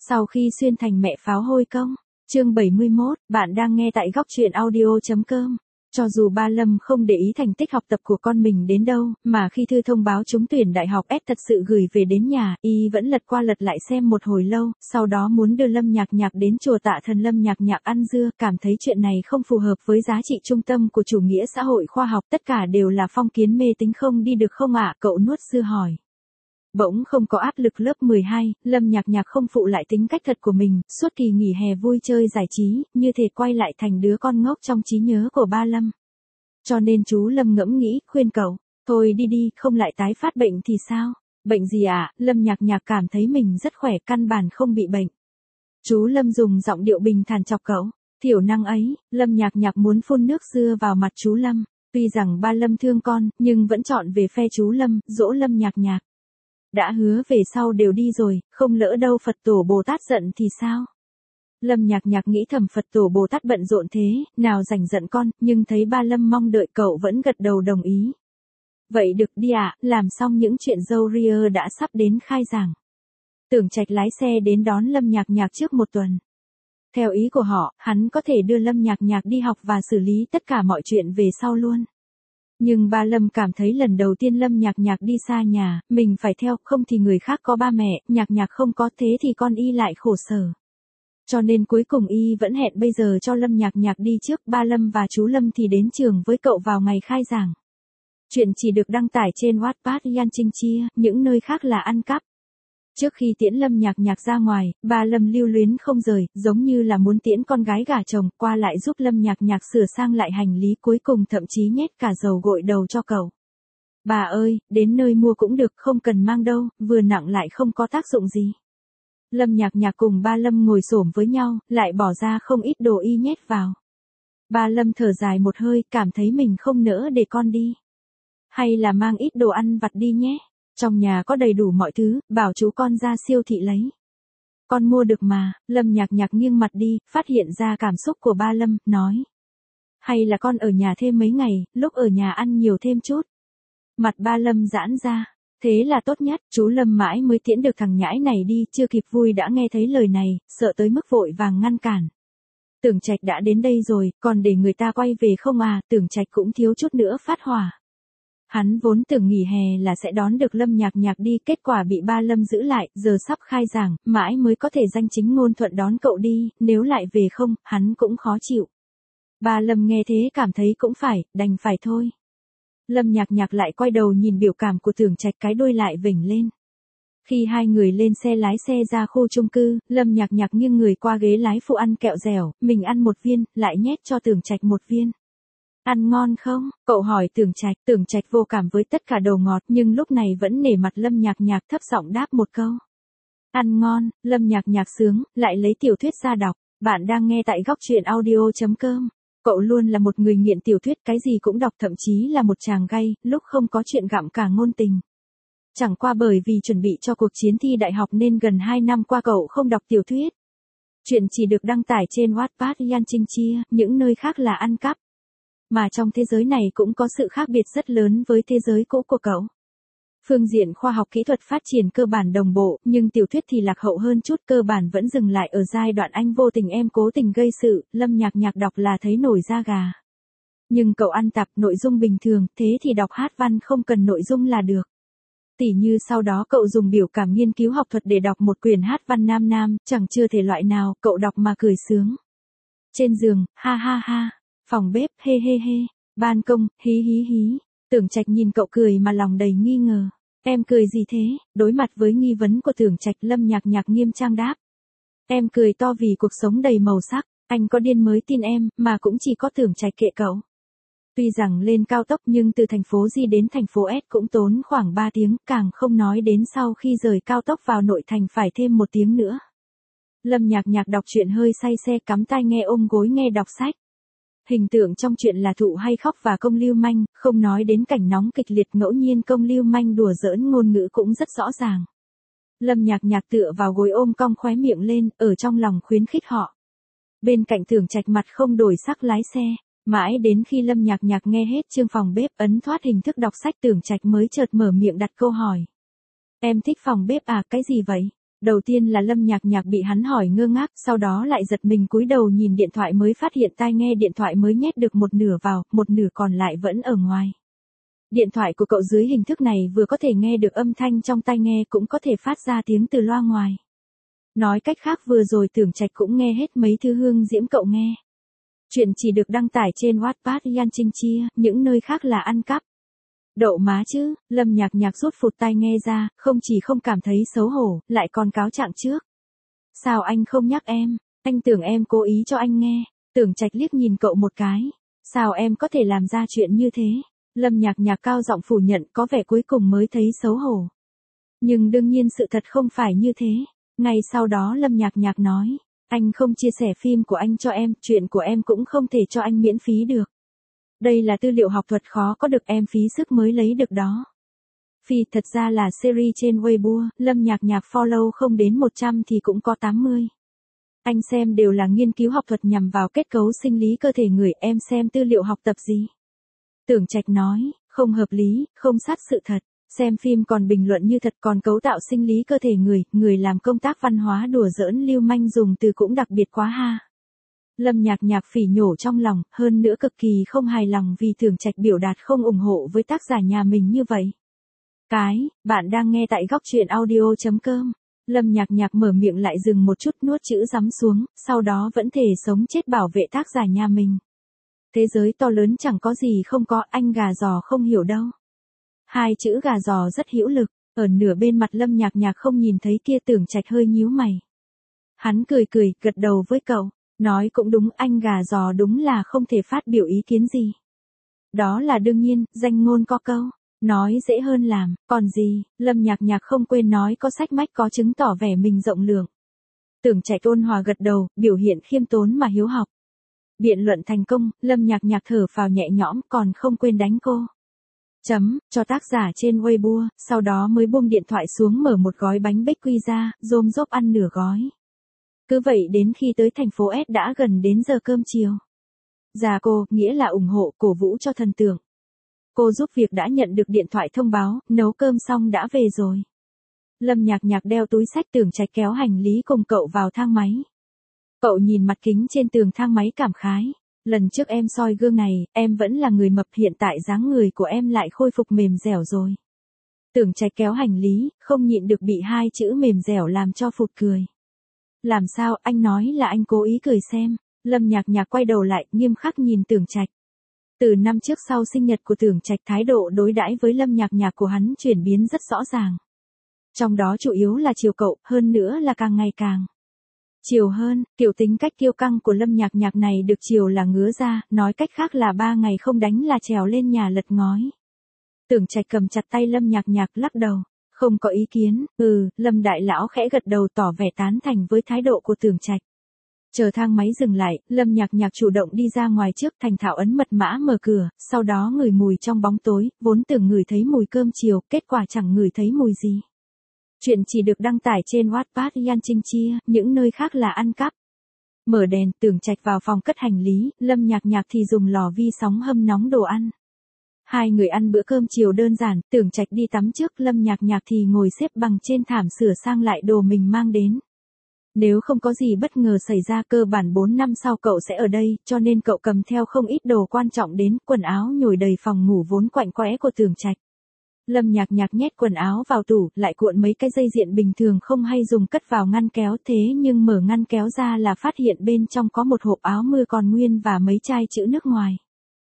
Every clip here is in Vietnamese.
Sau khi xuyên thành mẹ pháo hôi công. Chương 71, bạn đang nghe tại góc truyện audio.com. Cho dù ba Lâm không để ý thành tích học tập của con mình đến đâu, mà khi thư thông báo trúng tuyển đại học S thật sự gửi về đến nhà, y vẫn lật qua lật lại xem một hồi lâu, sau đó muốn đưa Lâm Nhạc Nhạc đến chùa Tạ Thần Lâm Nhạc Nhạc ăn dưa, cảm thấy chuyện này không phù hợp với giá trị trung tâm của chủ nghĩa xã hội khoa học, tất cả đều là phong kiến mê tín không đi được không ạ? Cậu nuốt dưa hỏi. Bỗng không có áp lực lớp 12, Lâm Nhạc Nhạc không phụ lại tính cách thật của mình, suốt kỳ nghỉ hè vui chơi giải trí, như thể quay lại thành đứa con ngốc trong trí nhớ của ba Lâm. Cho nên chú Lâm ngẫm nghĩ, khuyên cậu, thôi đi đi, không lại tái phát bệnh thì sao? Bệnh gì ạ? Lâm Nhạc Nhạc cảm thấy mình rất khỏe, căn bản không bị bệnh. Chú Lâm dùng giọng điệu bình thản chọc cậu, thiểu năng ấy. Lâm Nhạc Nhạc muốn phun nước dưa vào mặt chú Lâm, tuy rằng ba Lâm thương con, nhưng vẫn chọn về phe chú Lâm, dỗ Lâm Nhạc Nhạc. Đã hứa về sau đều đi rồi, không lỡ đâu Phật Tổ Bồ Tát giận thì sao? Lâm Nhạc Nhạc nghĩ thầm Phật Tổ Bồ Tát bận rộn thế, nào rảnh giận con, nhưng thấy ba Lâm mong đợi cậu vẫn gật đầu đồng ý. Vậy được đi ạ, làm xong những chuyện dâu ria đã sắp đến khai giảng. Tưởng Trạch lái xe đến đón Lâm Nhạc Nhạc trước một tuần. Theo ý của họ, hắn có thể đưa Lâm Nhạc Nhạc đi học và xử lý tất cả mọi chuyện về sau luôn. Nhưng ba Lâm cảm thấy lần đầu tiên Lâm Nhạc Nhạc đi xa nhà, mình phải theo, không thì người khác có ba mẹ, Nhạc Nhạc không có, thế thì con y lại khổ sở. Cho nên cuối cùng y vẫn hẹn bây giờ cho Lâm Nhạc Nhạc đi trước, ba Lâm và chú Lâm thì đến trường với cậu vào ngày khai giảng. Chuyện chỉ được đăng tải trên Wattpad Yan Trinh Chia, những nơi khác là ăn cắp. Trước khi tiễn Lâm Nhạc Nhạc ra ngoài, ba Lâm lưu luyến không rời, giống như là muốn tiễn con gái gả chồng, qua lại giúp Lâm Nhạc Nhạc sửa sang lại hành lý, cuối cùng thậm chí nhét cả dầu gội đầu cho cậu. Bà ơi, đến nơi mua cũng được, không cần mang đâu, vừa nặng lại không có tác dụng gì. Lâm Nhạc Nhạc cùng ba Lâm ngồi xổm với nhau, lại bỏ ra không ít đồ y nhét vào. Ba Lâm thở dài một hơi, cảm thấy mình không nỡ để con đi. Hay là mang ít đồ ăn vặt đi nhé. Trong nhà có đầy đủ mọi thứ, bảo chú con ra siêu thị lấy. Con mua được mà. Lâm Nhạc Nhạc nghiêng mặt đi, phát hiện ra cảm xúc của ba Lâm, nói. Hay là con ở nhà thêm mấy ngày, lúc ở nhà ăn nhiều thêm chút. Mặt ba Lâm giãn ra. Thế là tốt nhất, chú Lâm mãi mới tiễn được thằng nhãi này đi, chưa kịp vui đã nghe thấy lời này, sợ tới mức vội vàng ngăn cản. Tưởng Trạch đã đến đây rồi, còn để người ta quay về không à? Tưởng Trạch cũng thiếu chút nữa phát hỏa. Hắn vốn tưởng nghỉ hè là sẽ đón được Lâm Nhạc Nhạc đi, kết quả bị ba Lâm giữ lại, giờ sắp khai giảng, mãi mới có thể danh chính ngôn thuận đón cậu đi, nếu lại về không, hắn cũng khó chịu. Ba Lâm nghe thế cảm thấy cũng phải, đành phải thôi. Lâm Nhạc Nhạc lại quay đầu nhìn biểu cảm của Tưởng Trạch, cái đuôi lại vểnh lên. Khi hai người lên xe lái xe ra khu chung cư, Lâm Nhạc Nhạc nghiêng người qua ghế lái phụ ăn kẹo dẻo, mình ăn một viên, lại nhét cho Tưởng Trạch một viên. Ăn ngon không? Cậu hỏi Tưởng Trạch vô cảm với tất cả đồ ngọt nhưng lúc này vẫn nể mặt Lâm Nhạc Nhạc, thấp giọng đáp một câu. Ăn ngon. Lâm Nhạc Nhạc sướng, lại lấy tiểu thuyết ra đọc. Bạn đang nghe tại góc truyện audio.com. Cậu luôn là một người nghiện tiểu thuyết, cái gì cũng đọc, thậm chí là một chàng gay, lúc không có chuyện gặm cả ngôn tình. Chẳng qua bởi vì chuẩn bị cho cuộc chiến thi đại học nên gần 2 năm qua cậu không đọc tiểu thuyết. Chuyện chỉ được đăng tải trên Wattpad Yan Trinh Chia, những nơi khác là ăn cắp. Mà trong thế giới này cũng có sự khác biệt rất lớn với thế giới cũ của cậu. Phương diện khoa học kỹ thuật phát triển cơ bản đồng bộ, nhưng tiểu thuyết thì lạc hậu hơn chút, cơ bản vẫn dừng lại ở giai đoạn anh vô tình em cố tình gây sự, Lâm Nhạc Nhạc đọc là thấy nổi da gà. Nhưng cậu ăn tạp, nội dung bình thường, thế thì đọc hát văn không cần nội dung là được. Tỉ như sau đó cậu dùng biểu cảm nghiên cứu học thuật để đọc một quyển hát văn nam, chẳng chưa thể loại nào, cậu đọc mà cười sướng. Trên giường, ha ha ha. Phòng bếp, hê hê hê. Ban công, hí hí hí. Tưởng Trạch nhìn cậu cười mà lòng đầy nghi ngờ. Em cười gì thế? Đối mặt với nghi vấn của Tưởng Trạch, Lâm Nhạc Nhạc nghiêm trang đáp. Em cười to vì cuộc sống đầy màu sắc. Anh có điên mới tin em, mà cũng chỉ có Tưởng Trạch kệ cậu. Tuy rằng lên cao tốc nhưng từ thành phố G đến thành phố S cũng tốn khoảng 3 tiếng, càng không nói đến sau khi rời cao tốc vào nội thành phải thêm 1 tiếng nữa. Lâm Nhạc Nhạc đọc truyện hơi say xe, cắm tai nghe ôm gối nghe đọc sách. Hình tượng trong truyện là Thụ hay khóc và Công lưu manh, không nói đến cảnh nóng kịch liệt, ngẫu nhiên Công lưu manh đùa giỡn ngôn ngữ cũng rất rõ ràng. Lâm Nhạc Nhạc tựa vào gối ôm cong khóe miệng lên, ở trong lòng khuyến khích họ. Bên cạnh Tưởng Trạch mặt không đổi sắc lái xe, mãi đến khi Lâm Nhạc Nhạc nghe hết chương phòng bếp, ấn thoát hình thức đọc sách, Tưởng Trạch mới chợt mở miệng đặt câu hỏi. Em thích phòng bếp à, cái gì vậy? Đầu tiên là Lâm Nhạc Nhạc bị hắn hỏi ngơ ngác, sau đó lại giật mình cúi đầu nhìn điện thoại mới phát hiện tai nghe điện thoại mới nhét được một nửa vào, một nửa còn lại vẫn ở ngoài. Điện thoại của cậu dưới hình thức này vừa có thể nghe được âm thanh trong tai nghe cũng có thể phát ra tiếng từ loa ngoài. Nói cách khác vừa rồi Tưởng Trạch cũng nghe hết mấy thứ Hương Diễm cậu nghe. Chuyện chỉ được đăng tải trên Wattpad Yan Trinh Chia, những nơi khác là ăn cắp. Đậu má chứ, Lâm Nhạc Nhạc rút phụt tai nghe ra, không chỉ không cảm thấy xấu hổ, lại còn cáo trạng trước. Sao anh không nhắc em, anh tưởng em cố ý cho anh nghe. Tưởng Trạch liếc nhìn cậu một cái. Sao em có thể làm ra chuyện như thế? Lâm Nhạc Nhạc cao giọng phủ nhận, có vẻ cuối cùng mới thấy xấu hổ. Nhưng đương nhiên sự thật không phải như thế. Ngay sau đó Lâm Nhạc Nhạc nói, anh không chia sẻ phim của anh cho em, chuyện của em cũng không thể cho anh miễn phí được. Đây là tư liệu học thuật khó có được, em phí sức mới lấy được đó. Phi, thật ra là series trên Weibo, Lâm Nhạc Nhạc follow không đến 100 thì cũng có 80. Anh xem đều là nghiên cứu học thuật nhằm vào kết cấu sinh lý cơ thể người, em xem tư liệu học tập gì? Tưởng Trạch nói, không hợp lý, không sát sự thật. Xem phim còn bình luận như thật, còn cấu tạo sinh lý cơ thể người làm công tác văn hóa đùa giỡn lưu manh dùng từ cũng đặc biệt quá ha. Lâm Nhạc Nhạc phỉ nhổ trong lòng, hơn nữa cực kỳ không hài lòng vì Tưởng Trạch biểu đạt không ủng hộ với tác giả nhà mình như vậy. Bạn đang nghe tại góc truyện audio.com. Lâm Nhạc Nhạc mở miệng lại dừng một chút nuốt chữ rắm xuống, sau đó vẫn thể sống chết bảo vệ tác giả nhà mình. Thế giới to lớn chẳng có gì không có, anh gà giò không hiểu đâu. Hai chữ gà giò rất hữu lực, ở nửa bên mặt Lâm Nhạc Nhạc không nhìn thấy kia. Tưởng Trạch hơi nhíu mày. Hắn cười cười, gật đầu với cậu, nói cũng đúng, anh gà giò đúng là không thể phát biểu ý kiến gì. Đó là đương nhiên, danh ngôn có câu, nói dễ hơn làm, còn gì, Lâm Nhạc Nhạc không quên nói có sách mách có chứng tỏ vẻ mình rộng lượng. Tưởng Trạch ôn hòa gật đầu, biểu hiện khiêm tốn mà hiếu học. Biện luận thành công, Lâm Nhạc Nhạc thở phào nhẹ nhõm, còn không quên đánh cô. Cho tác giả trên Weibo, sau đó mới buông điện thoại xuống mở một gói bánh bích quy ra, rôm rốp ăn nửa gói. Cứ vậy đến khi tới thành phố S đã gần đến giờ cơm chiều. Già cô, nghĩa là ủng hộ, cổ vũ cho thần tượng. Cô giúp việc đã nhận được điện thoại thông báo, nấu cơm xong đã về rồi. Lâm Nhạc Nhạc đeo túi xách, Tưởng Trạch kéo hành lý cùng cậu vào thang máy. Cậu nhìn mặt kính trên tường thang máy cảm khái. Lần trước em soi gương này, em vẫn là người mập, hiện tại dáng người của em lại khôi phục mềm dẻo rồi. Tưởng Trạch kéo hành lý, không nhịn được bị hai chữ mềm dẻo làm cho phụt cười. Làm sao, anh nói là anh cố ý cười xem. Lâm Nhạc Nhạc quay đầu lại, nghiêm khắc nhìn Tưởng Trạch. Từ năm trước sau sinh nhật của Tưởng Trạch, thái độ đối đãi với Lâm Nhạc Nhạc của hắn chuyển biến rất rõ ràng. Trong đó chủ yếu là chiều cậu, hơn nữa là càng ngày càng chiều hơn. Kiểu tính cách kiêu căng của Lâm Nhạc Nhạc này được chiều là ngứa ra, nói cách khác là 3 ngày không đánh là trèo lên nhà lật ngói. Tưởng Trạch cầm chặt tay Lâm Nhạc Nhạc, lắc đầu. Không có ý kiến. Lâm đại lão khẽ gật đầu tỏ vẻ tán thành với thái độ của Tưởng Trạch. Chờ thang máy dừng lại, Lâm Nhạc Nhạc chủ động đi ra ngoài trước, thành thạo ấn mật mã mở cửa, sau đó ngửi mùi trong bóng tối, vốn tưởng ngửi thấy mùi cơm chiều, kết quả chẳng ngửi thấy mùi gì. Chuyện chỉ được đăng tải trên Wattpad Yan Trinh Chia, những nơi khác là ăn cắp. Mở đèn, Tưởng Trạch vào phòng cất hành lý, Lâm Nhạc Nhạc thì dùng lò vi sóng hâm nóng đồ ăn. Hai người ăn bữa cơm chiều đơn giản, Tưởng Trạch đi tắm trước, Lâm Nhạc Nhạc thì ngồi xếp bằng trên thảm sửa sang lại đồ mình mang đến. Nếu không có gì bất ngờ xảy ra, cơ bản 4 năm sau cậu sẽ ở đây, cho nên cậu cầm theo không ít đồ quan trọng đến, quần áo nhồi đầy phòng ngủ vốn quạnh quẽ của Tưởng Trạch. Lâm Nhạc Nhạc nhét quần áo vào tủ, lại cuộn mấy cái dây diện bình thường không hay dùng cất vào ngăn kéo, thế nhưng mở ngăn kéo ra là phát hiện bên trong có một hộp áo mưa còn nguyên và mấy chai chữ nước ngoài.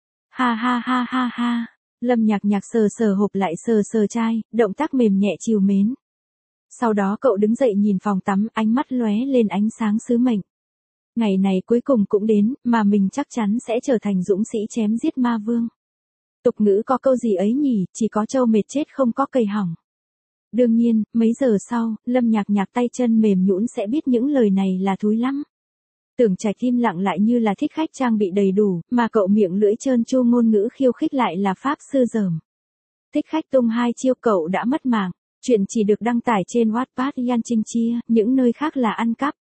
Ha ha ha ha ha. Lâm Nhạc Nhạc sờ sờ hộp lại sờ sờ chai, động tác mềm nhẹ trìu mến. Sau đó cậu đứng dậy nhìn phòng tắm, ánh mắt lóe lên ánh sáng sứ mệnh. Ngày này cuối cùng cũng đến, mà mình chắc chắn sẽ trở thành dũng sĩ chém giết ma vương. Tục ngữ có câu gì ấy nhỉ, chỉ có trâu mệt chết không có cây hỏng. Đương nhiên, mấy giờ sau, Lâm Nhạc Nhạc tay chân mềm nhũn sẽ biết những lời này là thúi lắm. Tưởng Trạch im lặng lại như là thích khách trang bị đầy đủ, mà cậu miệng lưỡi trơn tru ngôn ngữ khiêu khích lại là pháp sư dởm. Thích khách tung hai chiêu cậu đã mất mạng. Chuyện chỉ được đăng tải trên Wattpad Yan Trinh Chia, những nơi khác là ăn cắp.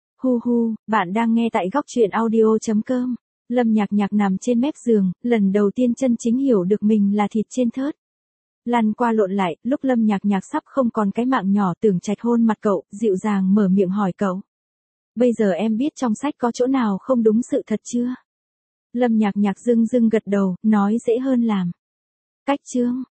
Bạn đang nghe tại góc truyện audio.com. Lâm Nhạc Nhạc nằm trên mép giường, lần đầu tiên chân chính hiểu được mình là thịt trên thớt. Lăn qua lộn lại, lúc Lâm Nhạc Nhạc sắp không còn cái mạng nhỏ Tưởng Trạch hôn mặt cậu, dịu dàng mở miệng hỏi cậu. Bây giờ em biết trong sách có chỗ nào không đúng sự thật chưa? Lâm Nhạc Nhạc dưng dưng gật đầu, nói dễ hơn làm. Cách chương